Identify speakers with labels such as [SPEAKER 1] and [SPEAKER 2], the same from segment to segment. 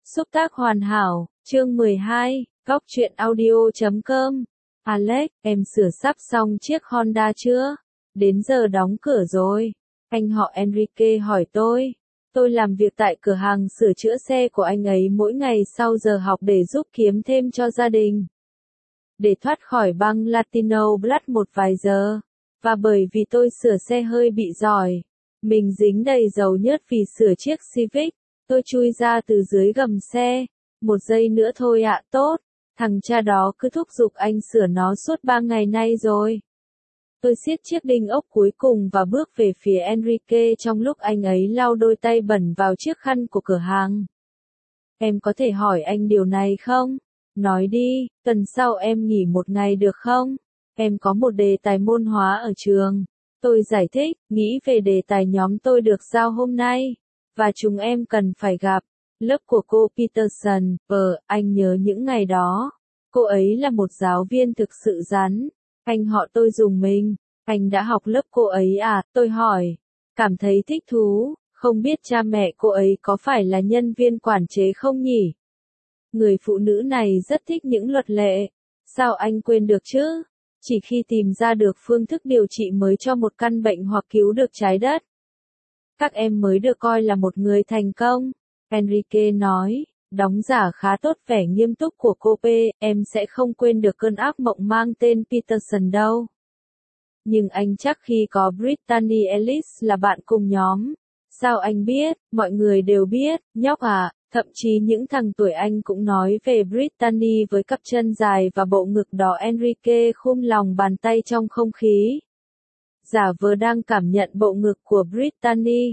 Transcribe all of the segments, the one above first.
[SPEAKER 1] Xúc tác hoàn hảo, chương 12, góc truyện audio.com. Alex, em sửa sắp xong chiếc Honda chưa? Đến giờ đóng cửa rồi. Anh họ Enrique hỏi tôi. Tôi làm việc tại cửa hàng sửa chữa xe của anh ấy mỗi ngày sau giờ học để giúp kiếm thêm cho gia đình. Để thoát khỏi băng Latino Blood một vài giờ. Và bởi vì tôi sửa xe hơi bị giỏi. Mình dính đầy dầu nhớt vì sửa chiếc Civic. Tôi chui ra từ dưới gầm xe. 1 giây nữa thôi ạ, tốt. Thằng cha đó cứ thúc giục anh sửa nó suốt 3 ngày nay rồi. Tôi siết chiếc đinh ốc cuối cùng và bước về phía Enrique trong lúc anh ấy lau đôi tay bẩn vào chiếc khăn của cửa hàng. Em có thể hỏi anh điều này không? Nói đi, tuần sau em nghỉ 1 ngày được không? Em có một đề tài môn hóa ở trường. Tôi giải thích, nghĩ về đề tài nhóm tôi được giao hôm nay. Và chúng em cần phải gặp. Lớp của cô Peterson, anh nhớ những ngày đó. Cô ấy là một giáo viên thực sự rắn. Anh họ tôi dùng mình. Anh đã học lớp cô ấy à? Tôi hỏi. Cảm thấy thích thú, không biết cha mẹ cô ấy có phải là nhân viên quản chế không nhỉ? Người phụ nữ này rất thích những luật lệ. Sao anh quên được chứ? Chỉ khi tìm ra được phương thức điều trị mới cho một căn bệnh hoặc cứu được trái đất. Các em mới được coi là một người thành công. Enrique nói, đóng giả khá tốt vẻ nghiêm túc của cô P, em sẽ không quên được cơn ác mộng mang tên Peterson đâu. Nhưng anh chắc khi có Brittany Ellis là bạn cùng nhóm. Sao anh biết? Mọi người đều biết, nhóc à, thậm chí những thằng tuổi anh cũng nói về Brittany với cặp chân dài và bộ ngực đỏ. Enrique khum lòng bàn tay trong không khí. Giả vờ đang cảm nhận bộ ngực của Brittany.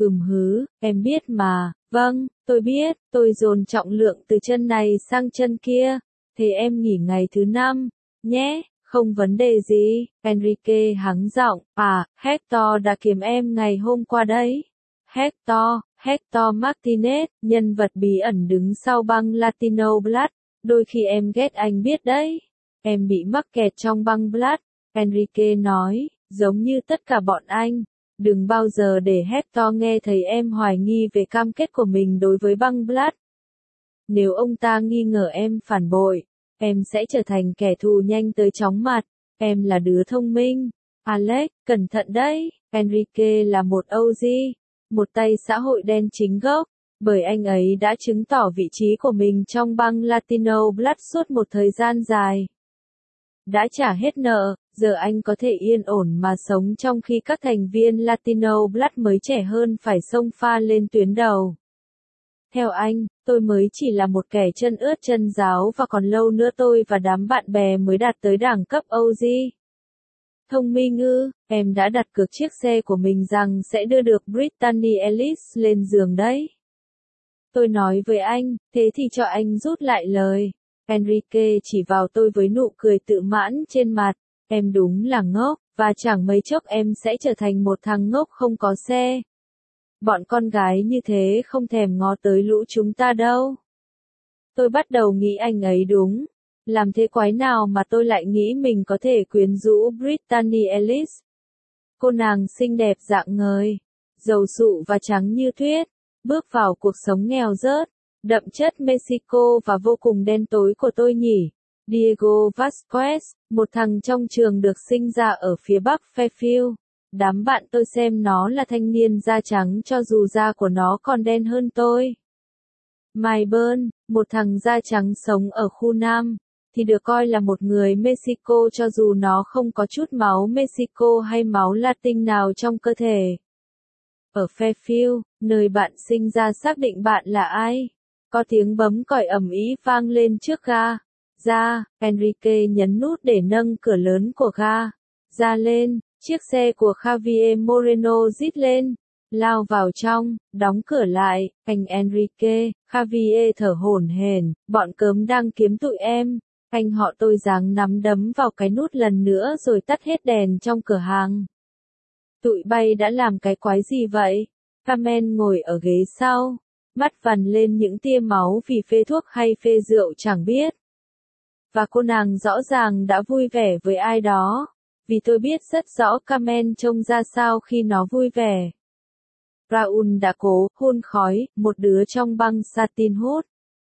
[SPEAKER 1] Em biết mà. Vâng, tôi biết, tôi dồn trọng lượng từ chân này sang chân kia. Thế em nghỉ ngày thứ 5, nhé, không vấn đề gì. Enrique hắng giọng, Hector đã kiếm em ngày hôm qua đấy. Hector Martinez, nhân vật bí ẩn đứng sau băng Latino Blood. Đôi khi em ghét anh biết đấy. Em bị mắc kẹt trong băng Blood. Enrique nói, giống như tất cả bọn anh. Đừng bao giờ để Hector nghe thấy em hoài nghi về cam kết của mình đối với băng Blood. Nếu ông ta nghi ngờ em phản bội, em sẽ trở thành kẻ thù nhanh tới chóng mặt. Em là đứa thông minh. Alex, cẩn thận đấy. Enrique là một OG, một tay xã hội đen chính gốc, bởi anh ấy đã chứng tỏ vị trí của mình trong băng Latino Blood suốt một thời gian dài. Đã trả hết nợ, giờ anh có thể yên ổn mà sống trong khi các thành viên Latino Blood mới trẻ hơn phải xông pha lên tuyến đầu. Theo anh, tôi mới chỉ là một kẻ chân ướt chân ráo và còn lâu nữa tôi và đám bạn bè mới đạt tới đẳng cấp OG. Thông minh ư, em đã đặt cược chiếc xe của mình rằng sẽ đưa được Brittany Ellis lên giường đấy. Tôi nói với anh, thế thì cho anh rút lại lời. Enrique chỉ vào tôi với nụ cười tự mãn trên mặt. Em đúng là ngốc, và chẳng mấy chốc em sẽ trở thành một thằng ngốc không có xe. Bọn con gái như thế không thèm ngó tới lũ chúng ta đâu. Tôi bắt đầu nghĩ anh ấy đúng. Làm thế quái nào mà tôi lại nghĩ mình có thể quyến rũ Brittany Ellis. Cô nàng xinh đẹp rạng ngời, dầu sụ và trắng như tuyết, bước vào cuộc sống nghèo rớt, đậm chất Mexico và vô cùng đen tối của tôi nhỉ. Diego Vasquez, một thằng trong trường được sinh ra ở phía bắc Fairfield. Đám bạn tôi xem nó là thanh niên da trắng cho dù da của nó còn đen hơn tôi. Mayburn, một thằng da trắng sống ở khu Nam, thì được coi là một người Mexico cho dù nó không có chút máu Mexico hay máu Latin nào trong cơ thể. Ở Fairfield, nơi bạn sinh ra xác định bạn là ai? Có tiếng bấm còi ầm ĩ vang lên trước ga. Ra, Enrique nhấn nút để nâng cửa lớn của ga. Ra lên, chiếc xe của Javier Moreno rít lên. Lao vào trong, đóng cửa lại, anh Enrique, Javier thở hổn hển, bọn cớm đang kiếm tụi em. Anh họ tôi giáng nắm đấm vào cái nút lần nữa rồi tắt hết đèn trong cửa hàng. Tụi bay đã làm cái quái gì vậy? Carmen ngồi ở ghế sau, mắt vằn lên những tia máu vì phê thuốc hay phê rượu chẳng biết. Và cô nàng rõ ràng đã vui vẻ với ai đó, vì tôi biết rất rõ Carmen trông ra sao khi nó vui vẻ. Raúl đã cố hôn khói, một đứa trong băng satin hút.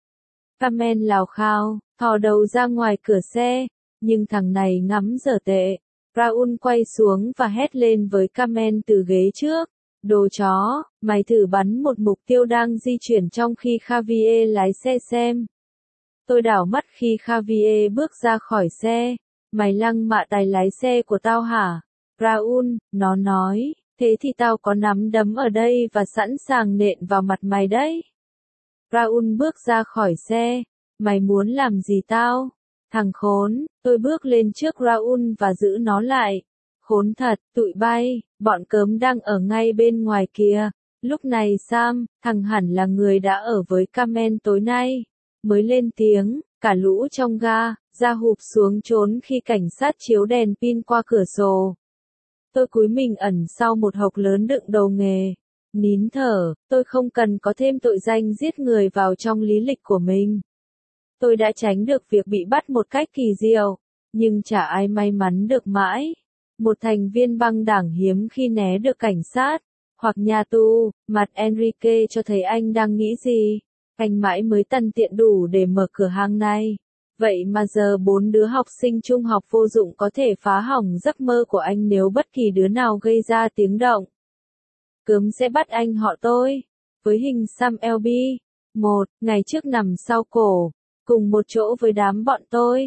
[SPEAKER 1] Carmen lào khao, thò đầu ra ngoài cửa xe, nhưng thằng này ngắm dở tệ. Raul quay xuống và hét lên với Carmen từ ghế trước. Đồ chó, mày thử bắn một mục tiêu đang di chuyển trong khi Javier lái xe xem. Tôi đảo mắt khi Javier bước ra khỏi xe. Mày lăng mạ tài lái xe của tao hả? Raul, nó nói, thế thì tao có nắm đấm ở đây và sẵn sàng nện vào mặt mày đấy. Raul bước ra khỏi xe. Mày muốn làm gì tao? Thằng khốn, tôi bước lên trước Raul và giữ nó lại. Khốn thật, tụi bay, bọn cớm đang ở ngay bên ngoài kia. Lúc này Sam, thằng hẳn là người đã ở với Carmen tối nay, mới lên tiếng, cả lũ trong ga, ra hụp xuống trốn khi cảnh sát chiếu đèn pin qua cửa sổ. Tôi cúi mình ẩn sau một hộc lớn đựng đồ nghề. Nín thở, tôi không cần có thêm tội danh giết người vào trong lý lịch của mình. Tôi đã tránh được việc bị bắt một cách kỳ diệu, nhưng chả ai may mắn được mãi. Một thành viên băng đảng hiếm khi né được cảnh sát, hoặc nhà tù. Mặt Enrique cho thấy anh đang nghĩ gì. Anh mãi mới tần tiện đủ để mở cửa hàng này. Vậy mà giờ 4 đứa học sinh trung học vô dụng có thể phá hỏng giấc mơ của anh nếu bất kỳ đứa nào gây ra tiếng động. Cớm sẽ bắt anh họ tôi. Với hình xăm LB. Ngày trước nằm sau cổ. Cùng một chỗ với đám bọn tôi.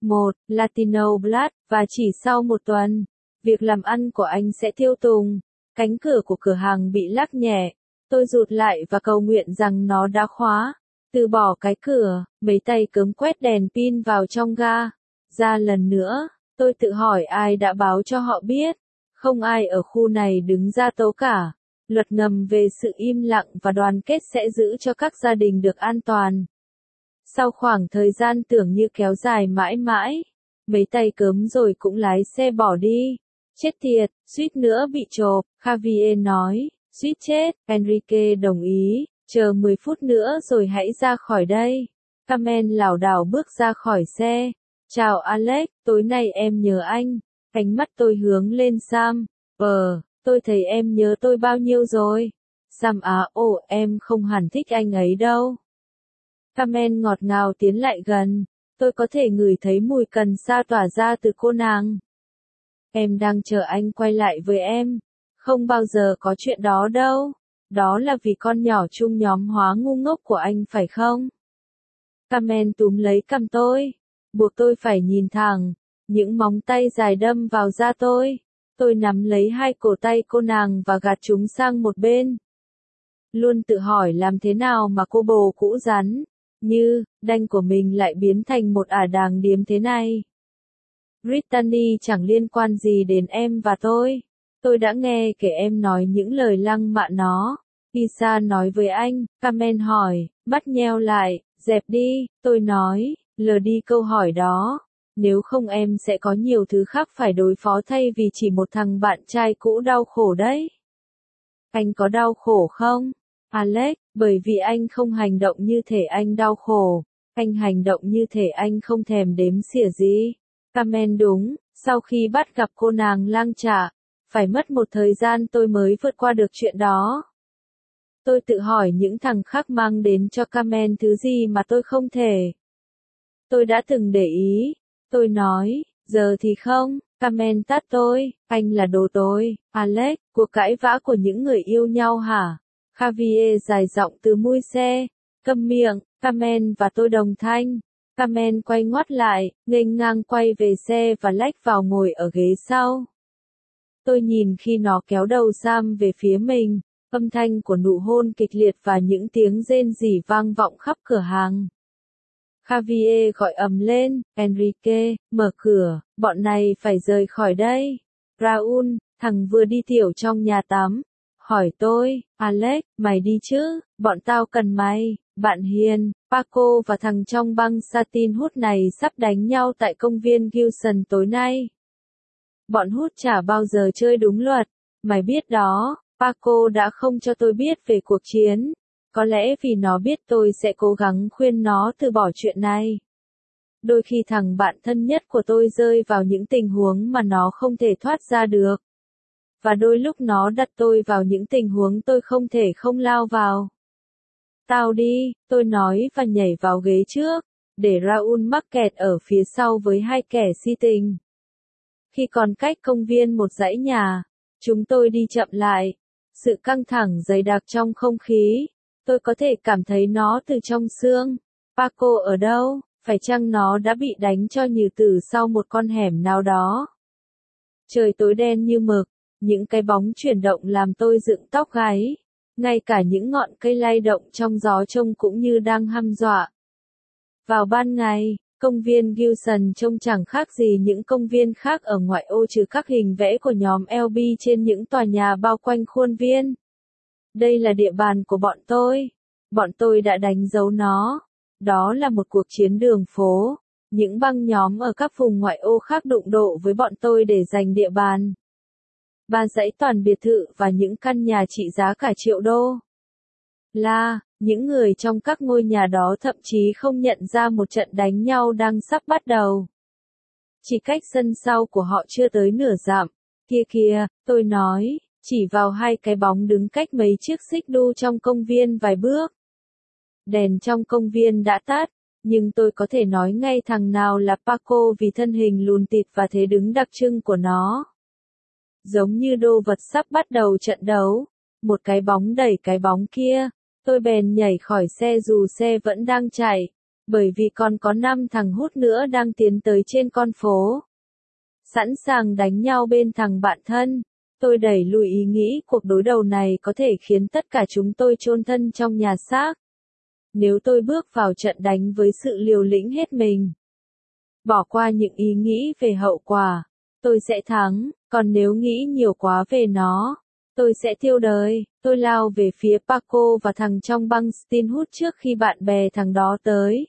[SPEAKER 1] Latino Blood. Và chỉ sau một tuần, việc làm ăn của anh sẽ tiêu tùng. Cánh cửa của cửa hàng bị lắc nhẹ. Tôi rụt lại và cầu nguyện rằng nó đã khóa. Từ bỏ cái cửa, mấy tay cớm quét đèn pin vào trong ga. Ra lần nữa, tôi tự hỏi ai đã báo cho họ biết. Không ai ở khu này đứng ra tố cả. Luật ngầm về sự im lặng và đoàn kết sẽ giữ cho các gia đình được an toàn. Sau khoảng thời gian tưởng như kéo dài mãi mãi, mấy tay cớm rồi cũng lái xe bỏ đi. Chết tiệt, suýt nữa bị chộp, Javier nói. Suýt chết, Enrique đồng ý. Chờ 10 phút nữa rồi hãy ra khỏi đây. Carmen lảo đảo bước ra khỏi xe. Chào Alex, tối nay em nhớ anh. Ánh mắt tôi hướng lên Sam. Tôi thấy em nhớ tôi bao nhiêu rồi. Sam em không hẳn thích anh ấy đâu. Carmen ngọt ngào tiến lại gần. Tôi có thể ngửi thấy mùi cần sa tỏa ra từ cô nàng. Em đang chờ anh quay lại với em. Không bao giờ có chuyện đó đâu. Đó là vì con nhỏ chung nhóm hóa ngu ngốc của anh phải không? Carmen túm lấy cằm tôi, buộc tôi phải nhìn thẳng, những móng tay dài đâm vào da tôi. Tôi nắm lấy hai cổ tay cô nàng và gạt chúng sang một bên. Luôn tự hỏi làm thế nào mà cô bồ cũ rắn, như, đanh của mình lại biến thành một ả đàng điếm thế này. Brittany chẳng liên quan gì đến em và tôi. Tôi đã nghe kể em nói những lời lăng mạ nó. Isa nói với anh, Carmen hỏi, mắt nheo lại, dẹp đi, tôi nói, lờ đi câu hỏi đó. Nếu không em sẽ có nhiều thứ khác phải đối phó thay vì chỉ một thằng bạn trai cũ đau khổ đấy. Anh có đau khổ không? Alex, bởi vì anh không hành động như thể anh đau khổ. Anh hành động như thể anh không thèm đếm xỉa gì. Carmen đúng, sau khi bắt gặp cô nàng lang trả, phải mất một thời gian tôi mới vượt qua được chuyện đó. Tôi tự hỏi những thằng khác mang đến cho Carmen thứ gì mà tôi không thể. Tôi đã từng để ý. Tôi nói, giờ thì không. Carmen tát tôi, anh là đồ tối. Alex, cuộc cãi vã của những người yêu nhau hả? Javier dài giọng từ mui xe. Câm miệng, Carmen và tôi đồng thanh. Carmen quay ngoắt lại, nghênh ngang quay về xe và lách vào ngồi ở ghế sau. Tôi nhìn khi nó kéo đầu Sam về phía mình, âm thanh của nụ hôn kịch liệt và những tiếng rên rỉ vang vọng khắp cửa hàng. Javier gọi ầm lên, Enrique, mở cửa, bọn này phải rời khỏi đây. Raúl, thằng vừa đi tiểu trong nhà tắm, hỏi tôi, Alex, mày đi chứ, bọn tao cần mày. Bạn hiền, Paco và thằng trong băng satin hút này sắp đánh nhau tại công viên Gilson tối nay. Bọn hút chả bao giờ chơi đúng luật, mày biết đó. Paco đã không cho tôi biết về cuộc chiến. Có lẽ vì nó biết tôi sẽ cố gắng khuyên nó từ bỏ chuyện này. Đôi khi thằng bạn thân nhất của tôi rơi vào những tình huống mà nó không thể thoát ra được. Và đôi lúc nó đặt tôi vào những tình huống tôi không thể không lao vào. Tao đi, tôi nói và nhảy vào ghế trước, để Raoul mắc kẹt ở phía sau với hai kẻ si tình. Khi còn cách công viên một dãy nhà, chúng tôi đi chậm lại. Sự căng thẳng dày đặc trong không khí, tôi có thể cảm thấy nó từ trong xương. Paco ở đâu? Phải chăng nó đã bị đánh cho nhừ tử sau một con hẻm nào đó? Trời tối đen như mực, những cái bóng chuyển động làm tôi dựng tóc gáy. Ngay cả những ngọn cây lay động trong gió trông cũng như đang hăm dọa. Vào ban ngày, công viên Gilson trông chẳng khác gì những công viên khác ở ngoại ô trừ các hình vẽ của nhóm LB trên những tòa nhà bao quanh khuôn viên. Đây là địa bàn của bọn tôi. Bọn tôi đã đánh dấu nó. Đó là một cuộc chiến đường phố. Những băng nhóm ở các vùng ngoại ô khác đụng độ với bọn tôi để giành địa bàn. 3 dãy toàn biệt thự và những căn nhà trị giá cả triệu đô. Những người trong các ngôi nhà đó thậm chí không nhận ra một trận đánh nhau đang sắp bắt đầu. Chỉ cách sân sau của họ chưa tới nửa dặm. Kia, tôi nói, chỉ vào hai cái bóng đứng cách mấy chiếc xích đu trong công viên vài bước. Đèn trong công viên đã tắt, nhưng tôi có thể nói ngay thằng nào là Paco vì thân hình lùn tịt và thế đứng đặc trưng của nó. Giống như đô vật sắp bắt đầu trận đấu, một cái bóng đẩy cái bóng kia, tôi bèn nhảy khỏi xe dù xe vẫn đang chạy, bởi vì còn có 5 thằng hút nữa đang tiến tới trên con phố. Sẵn sàng đánh nhau bên thằng bạn thân, tôi đẩy lùi ý nghĩ cuộc đối đầu này có thể khiến tất cả chúng tôi chôn thân trong nhà xác. Nếu tôi bước vào trận đánh với sự liều lĩnh hết mình, bỏ qua những ý nghĩ về hậu quả, tôi sẽ thắng, còn nếu nghĩ nhiều quá về nó, tôi sẽ tiêu đời. Tôi lao về phía Paco và thằng trong băng Stin hút trước khi bạn bè thằng đó tới.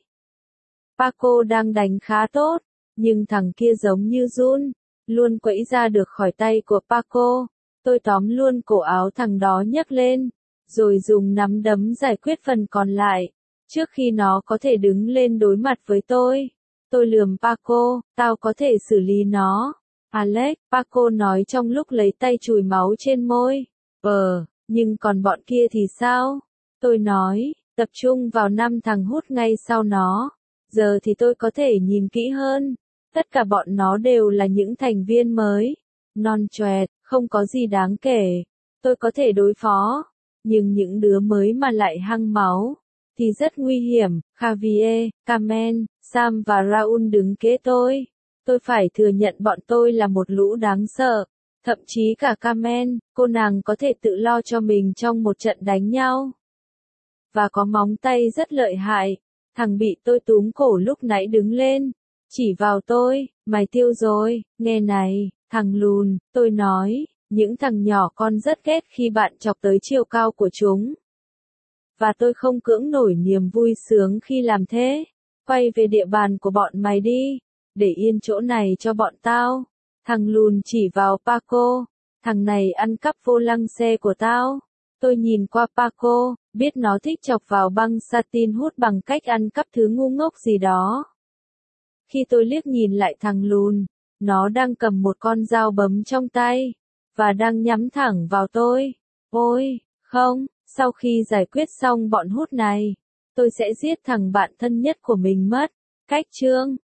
[SPEAKER 1] Paco đang đánh khá tốt, nhưng thằng kia giống như run, luôn quẫy ra được khỏi tay của Paco. Tôi tóm luôn cổ áo thằng đó nhấc lên, rồi dùng nắm đấm giải quyết phần còn lại, trước khi nó có thể đứng lên đối mặt với tôi. Tôi lườm Paco, tao có thể xử lý nó. Alex, Paco nói trong lúc lấy tay chùi máu trên môi. Nhưng còn bọn kia thì sao? Tôi nói, tập trung vào 5 thằng hút ngay sau nó. Giờ thì tôi có thể nhìn kỹ hơn. Tất cả bọn nó đều là những thành viên mới. Non choẹt, không có gì đáng kể. Tôi có thể đối phó. Nhưng những đứa mới mà lại hăng máu thì rất nguy hiểm. Javier, Carmen, Sam và Raúl đứng kế tôi. Tôi phải thừa nhận bọn tôi là một lũ đáng sợ. Thậm chí cả Carmen, cô nàng có thể tự lo cho mình trong một trận đánh nhau. Và có móng tay rất lợi hại. Thằng bị tôi túm cổ lúc nãy đứng lên. Chỉ vào tôi, mày tiêu rồi, nghe này, thằng lùn, tôi nói, những thằng nhỏ con rất ghét khi bạn chọc tới chiều cao của chúng. Và tôi không cưỡng nổi niềm vui sướng khi làm thế. Quay về địa bàn của bọn mày đi, để yên chỗ này cho bọn tao. Thằng lùn chỉ vào Paco, thằng này ăn cắp vô lăng xe của tao. Tôi nhìn qua Paco, biết nó thích chọc vào băng satin hút bằng cách ăn cắp thứ ngu ngốc gì đó. Khi tôi liếc nhìn lại thằng lùn, nó đang cầm một con dao bấm trong tay, và đang nhắm thẳng vào tôi. Ôi, không, sau khi giải quyết xong bọn hút này, tôi sẽ giết thằng bạn thân nhất của mình mất. Cách chương